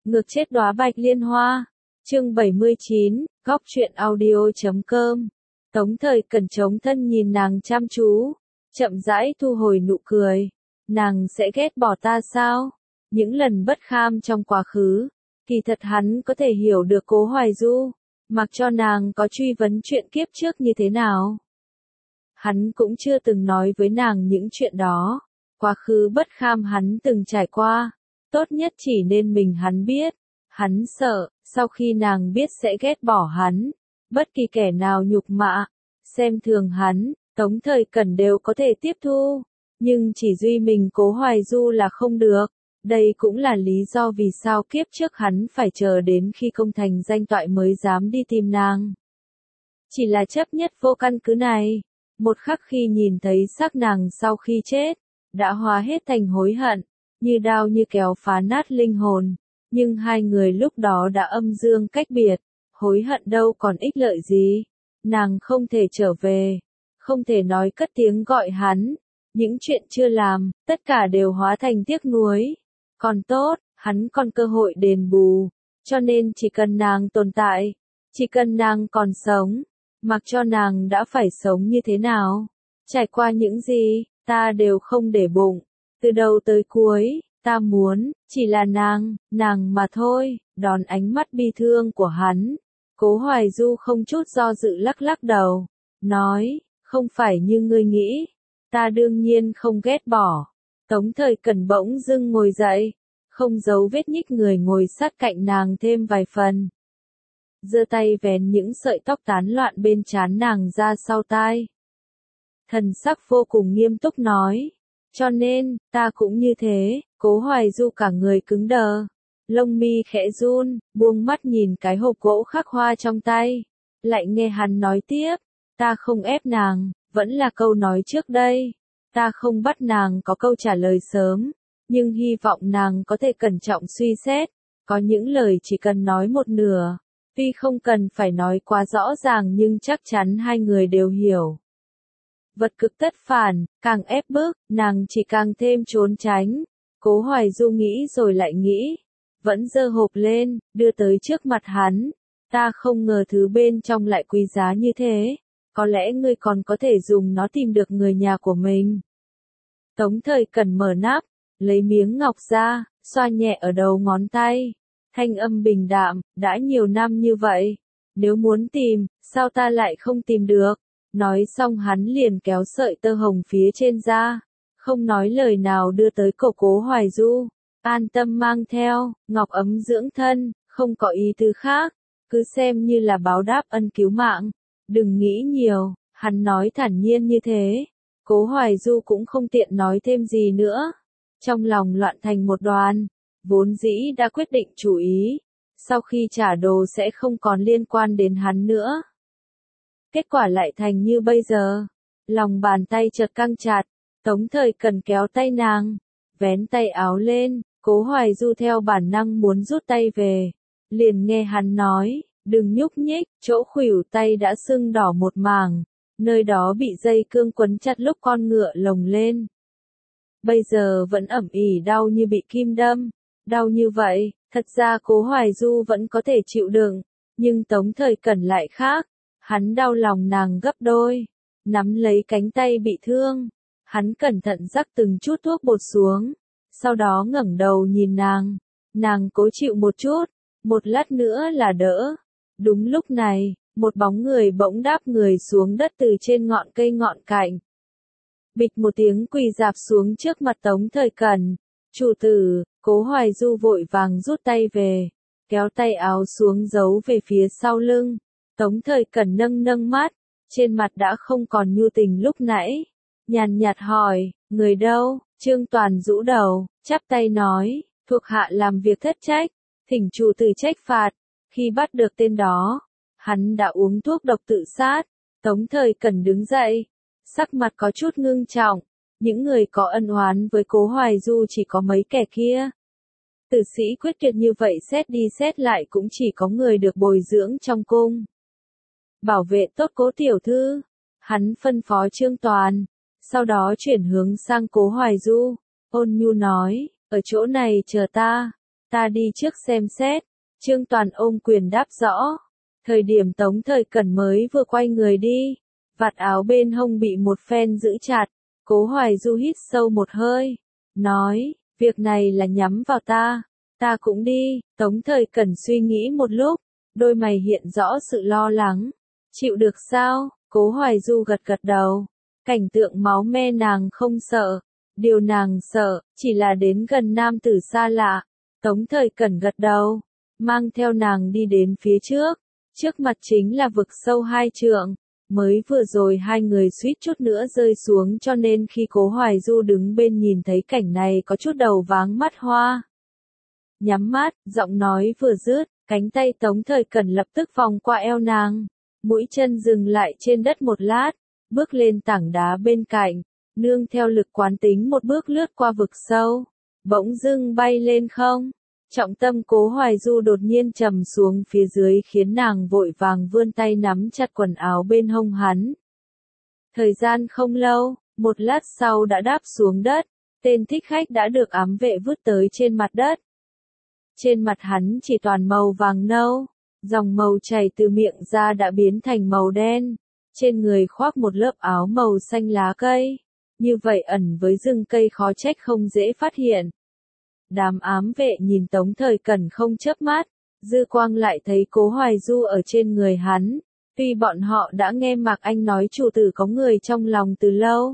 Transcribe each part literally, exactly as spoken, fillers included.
Ngược chết đóa bạch liên hoa. Chương bảy mươi chín, góc truyện audio chấm com. Tống Thời Cẩn chống thân nhìn nàng chăm chú, chậm rãi thu hồi nụ cười. Nàng sẽ ghét bỏ ta sao? Những lần bất kham trong quá khứ, kỳ thật hắn có thể hiểu được Cố Hoài Du, mặc cho nàng có truy vấn chuyện kiếp trước như thế nào. Hắn cũng chưa từng nói với nàng những chuyện đó, quá khứ bất kham hắn từng trải qua, tốt nhất chỉ nên mình hắn biết. Hắn sợ, sau khi nàng biết sẽ ghét bỏ hắn, bất kỳ kẻ nào nhục mạ, xem thường hắn, Tống Thời Cẩn đều có thể tiếp thu, nhưng chỉ duy mình Cố Hoài Du là không được. Đây cũng là lý do vì sao kiếp trước hắn phải chờ đến khi công thành danh toại mới dám đi tìm nàng. Chỉ là chấp nhất vô căn cứ này, một khắc khi nhìn thấy xác nàng sau khi chết, đã hóa hết thành hối hận, như đao như kéo phá nát linh hồn. Nhưng hai người lúc đó đã âm dương cách biệt, hối hận đâu còn ích lợi gì. Nàng không thể trở về, không thể nói cất tiếng gọi hắn. Những chuyện chưa làm, tất cả đều hóa thành tiếc nuối. Còn tốt, hắn còn cơ hội đền bù, cho nên chỉ cần nàng tồn tại, chỉ cần nàng còn sống, mặc cho nàng đã phải sống như thế nào, trải qua những gì, ta đều không để bụng. Từ đầu tới cuối, ta muốn, chỉ là nàng, nàng mà thôi. Đón ánh mắt bi thương của hắn, Cố Hoài Du không chút do dự lắc lắc đầu, nói, không phải như ngươi nghĩ, ta đương nhiên không ghét bỏ. Tống Thời Cẩn bỗng dưng ngồi dậy, không giấu vết nhích người ngồi sát cạnh nàng thêm vài phần. Giơ tay vén những sợi tóc tán loạn bên trán nàng ra sau tai. Thần sắc vô cùng nghiêm túc nói, cho nên, ta cũng như thế. Cố Hoài Du cả người cứng đờ, lông mi khẽ run, buông mắt nhìn cái hộp gỗ khắc hoa trong tay. Lại nghe hắn nói tiếp, ta không ép nàng, vẫn là câu nói trước đây. Ta không bắt nàng có câu trả lời sớm, nhưng hy vọng nàng có thể cẩn trọng suy xét. Có những lời chỉ cần nói một nửa, tuy không cần phải nói quá rõ ràng nhưng chắc chắn hai người đều hiểu. Vật cực tất phản, càng ép bức, nàng chỉ càng thêm trốn tránh. Cố Hoài Du nghĩ rồi lại nghĩ, vẫn giơ hộp lên, đưa tới trước mặt hắn. Ta không ngờ thứ bên trong lại quý giá như thế, có lẽ ngươi còn có thể dùng nó tìm được người nhà của mình. Tống Thời Cẩn mở nắp, lấy miếng ngọc ra, xoa nhẹ ở đầu ngón tay. Thanh âm bình đạm, đã nhiều năm như vậy, nếu muốn tìm, sao ta lại không tìm được? Nói xong hắn liền kéo sợi tơ hồng phía trên ra, không nói lời nào đưa tới cổ Cố Hoài Du. An tâm mang theo, ngọc ấm dưỡng thân, không có ý tư khác, cứ xem như là báo đáp ân cứu mạng. Đừng nghĩ nhiều, hắn nói thản nhiên như thế. Cố Hoài Du cũng không tiện nói thêm gì nữa. Trong lòng loạn thành một đoàn, vốn dĩ đã quyết định chủ ý, sau khi trả đồ sẽ không còn liên quan đến hắn nữa. Kết quả lại thành như bây giờ. Lòng bàn tay chợt căng chặt, Tống Thời Cẩn kéo tay nàng, vén tay áo lên. Cố Hoài Du theo bản năng muốn rút tay về, liền nghe hắn nói, đừng nhúc nhích. Chỗ khuỷu tay đã sưng đỏ một mảng, nơi đó bị dây cương quấn chặt lúc con ngựa lồng lên. Bây giờ vẫn ẩm ỉ đau như bị kim đâm. Đau như vậy, thật ra Cố Hoài Du vẫn có thể chịu đựng, nhưng Tống Thời Cẩn lại khác. Hắn đau lòng nàng gấp đôi, nắm lấy cánh tay bị thương. Hắn cẩn thận rắc từng chút thuốc bột xuống, sau đó ngẩng đầu nhìn nàng. Nàng cố chịu một chút, một lát nữa là đỡ. Đúng lúc này, một bóng người bỗng đáp người xuống đất từ trên ngọn cây ngọn cạnh. Bịch một tiếng quỳ rạp xuống trước mặt Tống Thời Cẩn. Chủ tử. Cố Hoài Du vội vàng rút tay về, kéo tay áo xuống giấu về phía sau lưng. Tống Thời Cẩn nâng nâng mắt, trên mặt đã không còn nhu tình lúc nãy. Nhàn nhạt hỏi, người đâu? Trương Toàn rũ đầu, chắp tay nói, thuộc hạ làm việc thất trách, thỉnh chủ tử trách phạt. Khi bắt được tên đó, hắn đã uống thuốc độc tự sát. Tống Thời Cẩn đứng dậy, sắc mặt có chút ngưng trọng. Những người có ân oán với Cố Hoài Du chỉ có mấy kẻ kia. Tử sĩ quyết tuyệt như vậy xét đi xét lại cũng chỉ có người được bồi dưỡng trong cung. Bảo vệ tốt Cố tiểu thư, hắn phân phó Trương Toàn, sau đó chuyển hướng sang Cố Hoài Du, ôn nhu nói, ở chỗ này chờ ta. Ta đi trước xem xét. Trương Toàn ôm quyền đáp rõ. Thời điểm Tống Thời Cẩn mới vừa quay người đi, vạt áo bên hông bị một phen giữ chặt, Cố Hoài Du hít sâu một hơi, nói, việc này là nhắm vào ta, ta cũng đi. Tống Thời Cẩn suy nghĩ một lúc, đôi mày hiện rõ sự lo lắng. Chịu được sao? Cố Hoài Du gật gật đầu. Cảnh tượng máu me nàng không sợ. Điều nàng sợ, chỉ là đến gần nam tử xa lạ. Tống Thời Cẩn gật đầu, mang theo nàng đi đến phía trước. Trước mặt chính là vực sâu hai trượng. Mới vừa rồi hai người suýt chút nữa rơi xuống, cho nên khi Cố Hoài Du đứng bên nhìn thấy cảnh này có chút đầu váng mắt hoa. Nhắm mắt, giọng nói vừa dứt, cánh tay Tống Thời Cẩn lập tức vòng qua eo nàng. Mũi chân dừng lại trên đất một lát, bước lên tảng đá bên cạnh, nương theo lực quán tính một bước lướt qua vực sâu, bỗng dưng bay lên không. Trọng tâm Cố Hoài Du đột nhiên trầm xuống phía dưới khiến nàng vội vàng vươn tay nắm chặt quần áo bên hông hắn. Thời gian không lâu, một lát sau đã đáp xuống đất, tên thích khách đã được ám vệ vứt tới trên mặt đất. Trên mặt hắn chỉ toàn màu vàng nâu, dòng màu chảy từ miệng ra đã biến thành màu đen, trên người khoác một lớp áo màu xanh lá cây, như vậy ẩn với rừng cây khó trách không dễ phát hiện. Đám ám vệ nhìn Tống Thời Cẩn không chớp mắt, dư quang lại thấy Cố Hoài Du ở trên người hắn, tuy bọn họ đã nghe Mạc Anh nói chủ tử có người trong lòng từ lâu,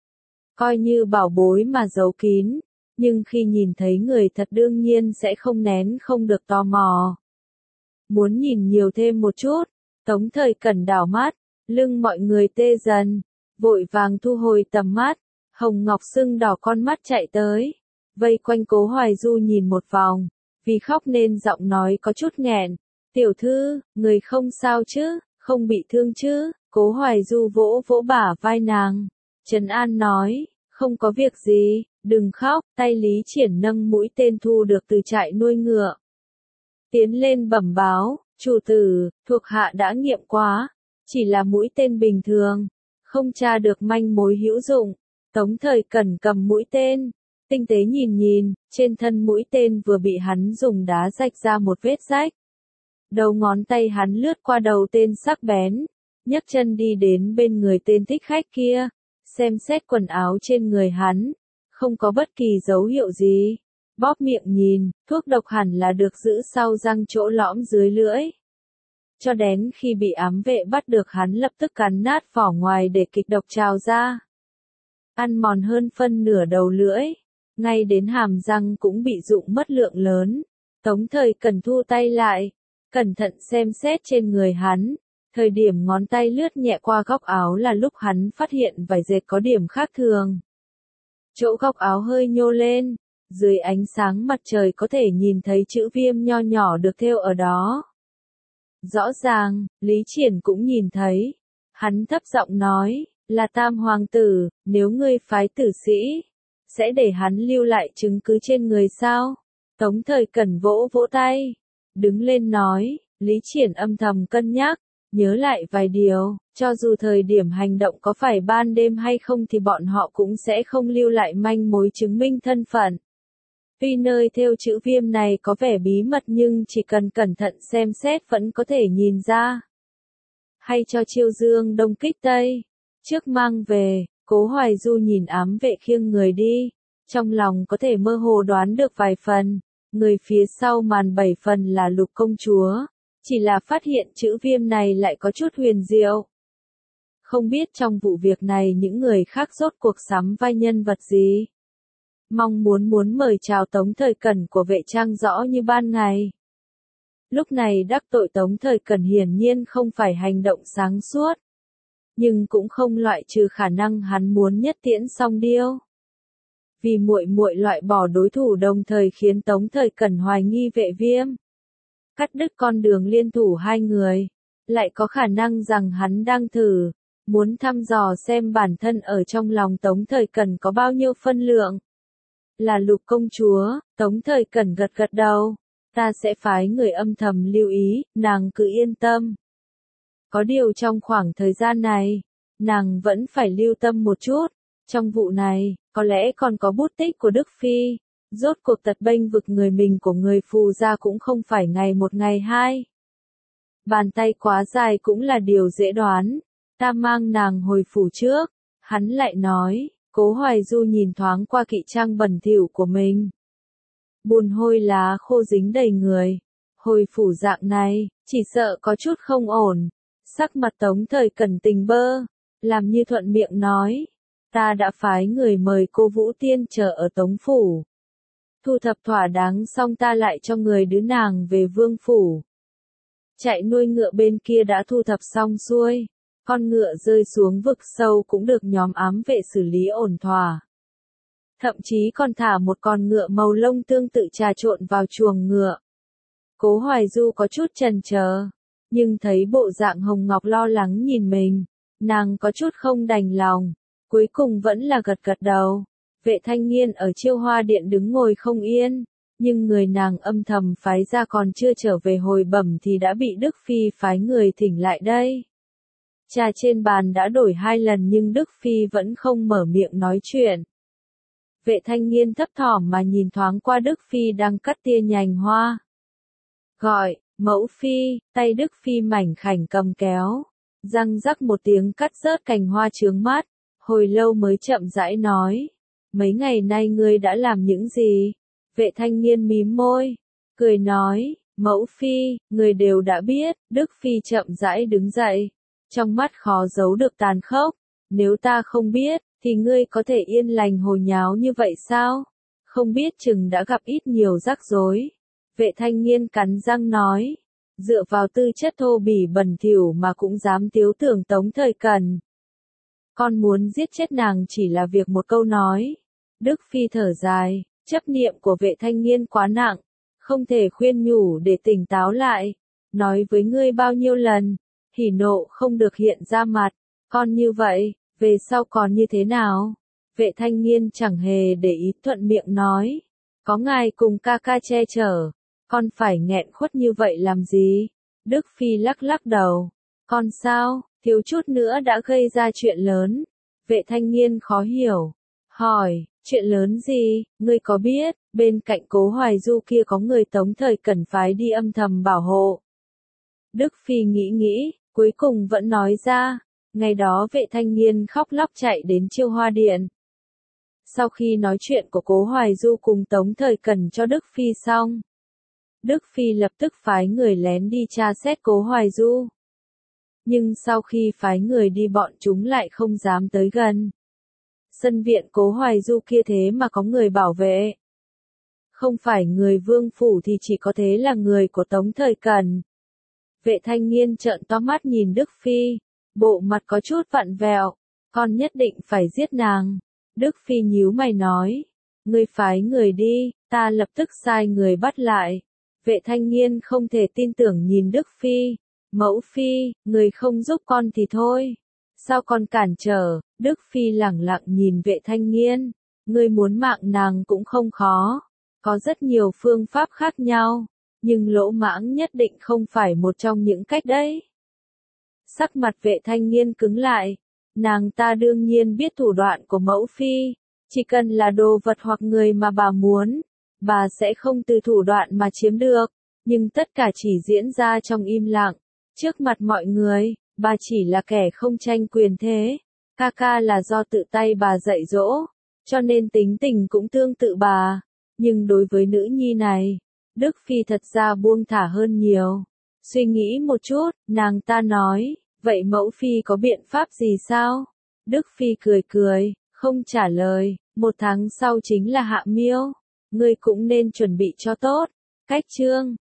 coi như bảo bối mà giấu kín, nhưng khi nhìn thấy người thật đương nhiên sẽ không nén không được tò mò. Muốn nhìn nhiều thêm một chút, Tống Thời Cẩn đảo mắt, lưng mọi người tê dần, vội vàng thu hồi tầm mắt, hồng ngọc sưng đỏ con mắt chạy tới, vây quanh Cố Hoài Du nhìn một vòng, vì khóc nên giọng nói có chút nghẹn, tiểu thư, người không sao chứ, không bị thương chứ. Cố Hoài Du vỗ vỗ bả vai nàng, trấn an nói, không có việc gì, đừng khóc. Tay Lý Triển nâng mũi tên thu được từ trại nuôi ngựa, tiến lên bẩm báo, chủ tử, thuộc hạ đã nghiệm quá, chỉ là mũi tên bình thường, không tra được manh mối hữu dụng. Tống Thời Cẩn cầm mũi tên, tinh tế nhìn nhìn, trên thân mũi tên vừa bị hắn dùng đá rạch ra một vết rách. Đầu ngón tay hắn lướt qua đầu tên sắc bén, nhấc chân đi đến bên người tên thích khách kia, xem xét quần áo trên người hắn, không có bất kỳ dấu hiệu gì. Bóp miệng nhìn, thuốc độc hẳn là được giữ sau răng chỗ lõm dưới lưỡi. Cho đến khi bị ám vệ bắt được hắn lập tức cắn nát vỏ ngoài để kịch độc trào ra. Ăn mòn hơn phân nửa đầu lưỡi, ngay đến hàm răng cũng bị rụng mất lượng lớn. Tống Thời Cẩn thu tay lại, cẩn thận xem xét trên người hắn. Thời điểm ngón tay lướt nhẹ qua góc áo là lúc hắn phát hiện vải dệt có điểm khác thường. Chỗ góc áo hơi nhô lên, dưới ánh sáng mặt trời có thể nhìn thấy chữ viêm nho nhỏ được thêu ở đó. Rõ ràng, Lý Triển cũng nhìn thấy. Hắn thấp giọng nói, là Tam Hoàng tử, nếu ngươi phái tử sĩ, sẽ để hắn lưu lại chứng cứ trên người sao? Tống Thời Cẩn vỗ vỗ tay, đứng lên nói, Lý Triển âm thầm cân nhắc, nhớ lại vài điều, cho dù thời điểm hành động có phải ban đêm hay không thì bọn họ cũng sẽ không lưu lại manh mối chứng minh thân phận. Tuy nơi thêu chữ viêm này có vẻ bí mật nhưng chỉ cần cẩn thận xem xét vẫn có thể nhìn ra. Hay cho chiêu dương đông kích tây, trước mang về. Cố Hoài Du nhìn ám vệ khiêng người đi, trong lòng có thể mơ hồ đoán được vài phần, người phía sau màn bảy phần là Lục công chúa, chỉ là phát hiện chữ viêm này lại có chút huyền diệu. Không biết trong vụ việc này những người khác rốt cuộc sắm vai nhân vật gì. Mong muốn muốn mời chào Tống Thời Cẩn của vệ trang rõ như ban ngày. Lúc này đắc tội Tống Thời Cẩn hiển nhiên không phải hành động sáng suốt. Nhưng cũng không loại trừ khả năng hắn muốn nhất tiễn song điêu. Vì muội muội loại bỏ đối thủ đồng thời khiến Tống Thời Cẩn hoài nghi vệ viêm. Cắt đứt con đường liên thủ hai người. Lại có khả năng rằng hắn đang thử, muốn thăm dò xem bản thân ở trong lòng Tống Thời Cẩn có bao nhiêu phân lượng. Là Lục công chúa, Tống Thời Cẩn gật gật đầu. Ta sẽ phái người âm thầm lưu ý, nàng cứ yên tâm. Có điều trong khoảng thời gian này, nàng vẫn phải lưu tâm một chút. Trong vụ này, có lẽ còn có bút tích của Đức Phi. Rốt cuộc tật bênh vực người mình của người phù gia cũng không phải ngày một ngày hai. Bàn tay quá dài cũng là điều dễ đoán. Ta mang nàng hồi phủ trước. Hắn lại nói, Cố Hoài Du nhìn thoáng qua kỵ trang bẩn thỉu của mình. Bùn hôi lá khô dính đầy người. Hồi phủ dạng này, chỉ sợ có chút không ổn. Sắc mặt Tống Thời Cẩn tình bơ, làm như thuận miệng nói. Ta đã phái người mời cô Vũ Tiên chờ ở Tống Phủ. Thu thập thỏa đáng xong ta lại cho người đưa nàng về Vương Phủ. Chạy nuôi ngựa bên kia đã thu thập xong xuôi. Con ngựa rơi xuống vực sâu cũng được nhóm ám vệ xử lý ổn thỏa. Thậm chí còn thả một con ngựa màu lông tương tự trà trộn vào chuồng ngựa. Cố Hoài Du có chút chần chờ, nhưng thấy bộ dạng Hồng Ngọc lo lắng nhìn mình, nàng có chút không đành lòng, cuối cùng vẫn là gật gật đầu. Vệ Thanh Nghiên ở Chiêu Hoa Điện đứng ngồi không yên, nhưng người nàng âm thầm phái ra còn chưa trở về hồi bẩm thì đã bị Đức Phi phái người thỉnh lại đây. Trà trên bàn đã đổi hai lần nhưng Đức Phi vẫn không mở miệng nói chuyện. Vệ Thanh Nghiên thấp thỏm mà nhìn thoáng qua Đức Phi đang cắt tia nhành hoa. Gọi, mẫu phi, tay Đức Phi mảnh khảnh cầm kéo. Răng rắc một tiếng cắt rớt cành hoa chướng mắt. Hồi lâu mới chậm rãi nói. Mấy ngày nay ngươi đã làm những gì? Vệ Thanh Nghiên mím môi. Cười nói, mẫu phi, người đều đã biết. Đức Phi chậm rãi đứng dậy. Trong mắt khó giấu được tàn khốc. Nếu ta không biết, thì ngươi có thể yên lành hồ nháo như vậy sao? Không biết chừng đã gặp ít nhiều rắc rối. Vệ Thanh Nghiên cắn răng nói. Dựa vào tư chất thô bỉ bẩn thỉu mà cũng dám tiếu tưởng Tống Thời Cẩn. Con muốn giết chết nàng chỉ là việc một câu nói. Đức Phi thở dài, chấp niệm của Vệ Thanh Nghiên quá nặng. Không thể khuyên nhủ để tỉnh táo lại. Nói với ngươi bao nhiêu lần. Hỉ nộ không được hiện ra mặt. Con như vậy, về sau còn như thế nào? Vệ Thanh Nghiên chẳng hề để ý thuận miệng nói. Có ngài cùng ca ca che chở. Con phải nghẹn khuất như vậy làm gì? Đức Phi lắc lắc đầu. Con sao, thiếu chút nữa đã gây ra chuyện lớn. Vệ Thanh Nghiên khó hiểu. Hỏi, chuyện lớn gì, ngươi có biết, bên cạnh Cố Hoài Du kia có người Tống Thời Cẩn phái đi âm thầm bảo hộ. Đức Phi nghĩ nghĩ, cuối cùng vẫn nói ra. Ngày đó Vệ Thanh Nghiên khóc lóc chạy đến Chiêu Hoa Điện. Sau khi nói chuyện của Cố Hoài Du cùng Tống Thời Cẩn cho Đức Phi xong, Đức Phi lập tức phái người lén đi tra xét Cố Hoài Du. Nhưng sau khi phái người đi bọn chúng lại không dám tới gần. Sân viện Cố Hoài Du kia thế mà có người bảo vệ. Không phải người Vương Phủ thì chỉ có thế là người của Tống Thời Cẩn. Vệ Thanh Nghiên trợn to mắt nhìn Đức Phi, bộ mặt có chút vặn vẹo. Con nhất định phải giết nàng. Đức Phi nhíu mày nói. Ngươi phái người đi, ta lập tức sai người bắt lại. Vệ Thanh Nghiên không thể tin tưởng nhìn Đức Phi. Mẫu Phi, người không giúp con thì thôi. Sao con cản trở? Đức Phi lẳng lặng nhìn Vệ Thanh Nghiên. Ngươi muốn mạng nàng cũng không khó. Có rất nhiều phương pháp khác nhau. Nhưng lỗ mãng nhất định không phải một trong những cách đấy. Sắc mặt Vệ Thanh Nghiên cứng lại. Nàng ta đương nhiên biết thủ đoạn của mẫu phi. Chỉ cần là đồ vật hoặc người mà bà muốn, bà sẽ không từ thủ đoạn mà chiếm được. Nhưng tất cả chỉ diễn ra trong im lặng. Trước mặt mọi người, bà chỉ là kẻ không tranh quyền thế. Ca ca là do tự tay bà dạy dỗ, cho nên tính tình cũng tương tự bà. Nhưng đối với nữ nhi này, Đức Phi thật ra buông thả hơn nhiều. Suy nghĩ một chút, nàng ta nói, vậy mẫu Phi có biện pháp gì sao? Đức Phi cười cười, không trả lời. Một tháng sau chính là Hạ Miêu. Ngươi cũng nên chuẩn bị cho tốt. Cách chương